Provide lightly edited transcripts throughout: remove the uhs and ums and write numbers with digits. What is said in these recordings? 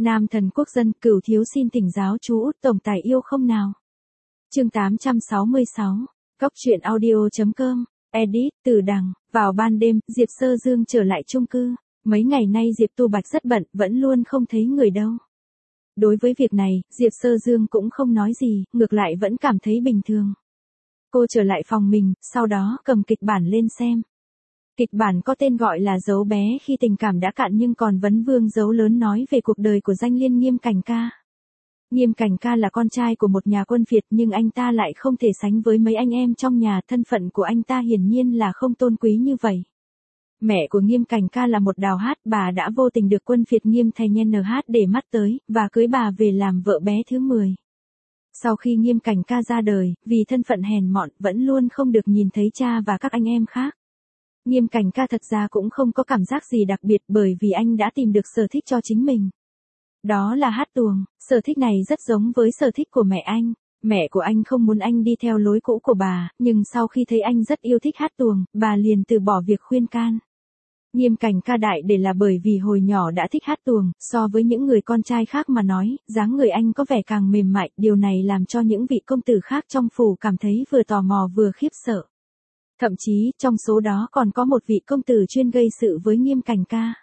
Nam thần quốc dân, Cửu thiếu xin thỉnh giáo chú Út tổng tài yêu không nào. Chương 866, Góc truyện audio.com, edit, Từ Đằng. Vào ban đêm, Diệp Sơ Dương trở lại chung cư. Mấy ngày nay Diệp Tu Bạch rất bận, vẫn luôn không thấy người đâu. Đối với việc này, Diệp Sơ Dương cũng không nói gì, ngược lại vẫn cảm thấy bình thường. Cô trở lại phòng mình, sau đó cầm kịch bản lên xem. Kịch bản có tên gọi là Dấu bé khi tình cảm đã cạn nhưng còn vấn vương dấu lớn, nói về cuộc đời của danh liên Nghiêm Cảnh Ca. Nghiêm Cảnh Ca là con trai của một nhà quân Việt nhưng anh ta lại không thể sánh với mấy anh em trong nhà, thân phận của anh ta hiển nhiên là không tôn quý như vậy. Mẹ của Nghiêm Cảnh Ca là một đào hát, bà đã vô tình được quân Việt Nghiêm Thành NH để mắt tới, và cưới bà về làm vợ bé thứ 10. Sau khi Nghiêm Cảnh Ca ra đời, vì thân phận hèn mọn, vẫn luôn không được nhìn thấy cha và các anh em khác. Nghiêm Cảnh Ca thật ra cũng không có cảm giác gì đặc biệt bởi vì anh đã tìm được sở thích cho chính mình. Đó là hát tuồng, sở thích này rất giống với sở thích của mẹ anh. Mẹ của anh không muốn anh đi theo lối cũ của bà, nhưng sau khi thấy anh rất yêu thích hát tuồng, bà liền từ bỏ việc khuyên can. Nghiêm Cảnh Ca đại để là bởi vì hồi nhỏ đã thích hát tuồng, so với những người con trai khác mà nói, dáng người anh có vẻ càng mềm mại, điều này làm cho những vị công tử khác trong phủ cảm thấy vừa tò mò vừa khiếp sợ. Thậm chí, trong số đó còn có một vị công tử chuyên gây sự với Nghiêm Cảnh Ca.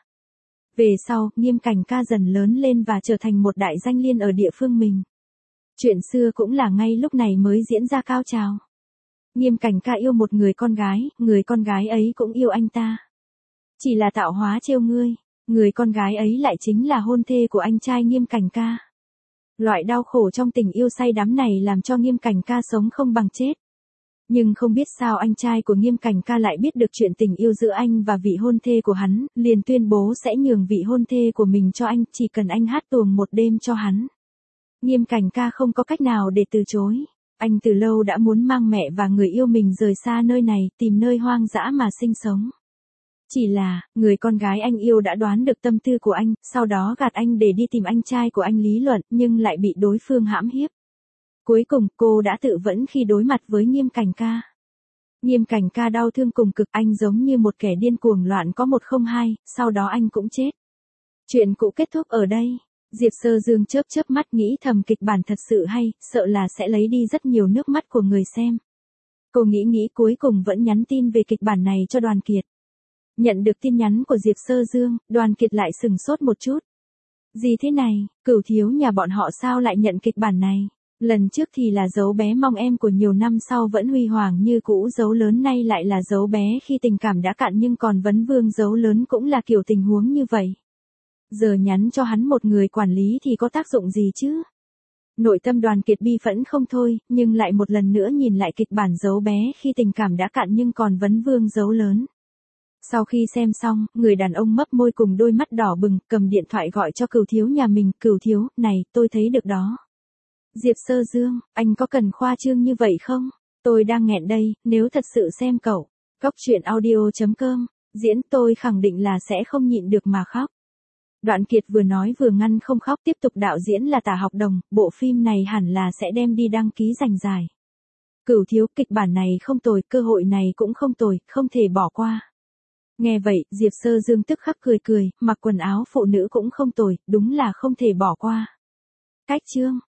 Về sau, Nghiêm Cảnh Ca dần lớn lên và trở thành một đại danh liên ở địa phương mình. Chuyện xưa cũng là ngay lúc này mới diễn ra cao trào. Nghiêm Cảnh Ca yêu một người con gái ấy cũng yêu anh ta. Chỉ là tạo hóa trêu ngươi, người con gái ấy lại chính là hôn thê của anh trai Nghiêm Cảnh Ca. Loại đau khổ trong tình yêu say đắm này làm cho Nghiêm Cảnh Ca sống không bằng chết. Nhưng không biết sao anh trai của Nghiêm Cảnh Ca lại biết được chuyện tình yêu giữa anh và vị hôn thê của hắn, liền tuyên bố sẽ nhường vị hôn thê của mình cho anh, chỉ cần anh hát tuồng một đêm cho hắn. Nghiêm Cảnh Ca không có cách nào để từ chối. Anh từ lâu đã muốn mang mẹ và người yêu mình rời xa nơi này, tìm nơi hoang dã mà sinh sống. Chỉ là, người con gái anh yêu đã đoán được tâm tư của anh, sau đó gạt anh để đi tìm anh trai của anh lý luận, nhưng lại bị đối phương hãm hiếp. Cuối cùng, cô đã tự vẫn khi đối mặt với Nghiêm Cảnh Ca. Nghiêm Cảnh Ca đau thương cùng cực, anh giống như một kẻ điên cuồng loạn có 102, sau đó anh cũng chết. Chuyện cũ kết thúc ở đây. Diệp Sơ Dương chớp mắt nghĩ thầm kịch bản thật sự hay, sợ là sẽ lấy đi rất nhiều nước mắt của người xem. Cô nghĩ cuối cùng vẫn nhắn tin về kịch bản này cho Đoàn Kiệt. Nhận được tin nhắn của Diệp Sơ Dương, Đoàn Kiệt lại sừng sốt một chút. Gì thế này, Cửu thiếu nhà bọn họ sao lại nhận kịch bản này? Lần trước thì là Dấu bé mong em của nhiều năm sau vẫn huy hoàng như cũ, Dấu lớn nay lại là Dấu bé khi tình cảm đã cạn nhưng còn vấn vương Dấu lớn cũng là kiểu tình huống như vậy. Giờ nhắn cho hắn một người quản lý thì có tác dụng gì chứ? Nội tâm Đoàn Kiệt bi phẫn không thôi, nhưng lại một lần nữa nhìn lại kịch bản Dấu bé khi tình cảm đã cạn nhưng còn vấn vương Dấu lớn. Sau khi xem xong, người đàn ông mấp môi cùng đôi mắt đỏ bừng, cầm điện thoại gọi cho Cửu thiếu nhà mình. Cửu thiếu, này, tôi thấy được đó. Diệp Sơ Dương, anh có cần khoa trương như vậy không? Tôi đang nghẹn đây, nếu thật sự xem cậu. Góc truyện audio.com, diễn tôi khẳng định là sẽ không nhịn được mà khóc. Đoạn Kiệt vừa nói vừa ngăn không khóc, tiếp tục đạo diễn là Tả Học Đồng, bộ phim này hẳn là sẽ đem đi đăng ký giành giải. Cửu thiếu, kịch bản này không tồi, cơ hội này cũng không tồi, không thể bỏ qua. Nghe vậy, Diệp Sơ Dương tức khắc cười, mặc quần áo phụ nữ cũng không tồi, đúng là không thể bỏ qua. Cách chương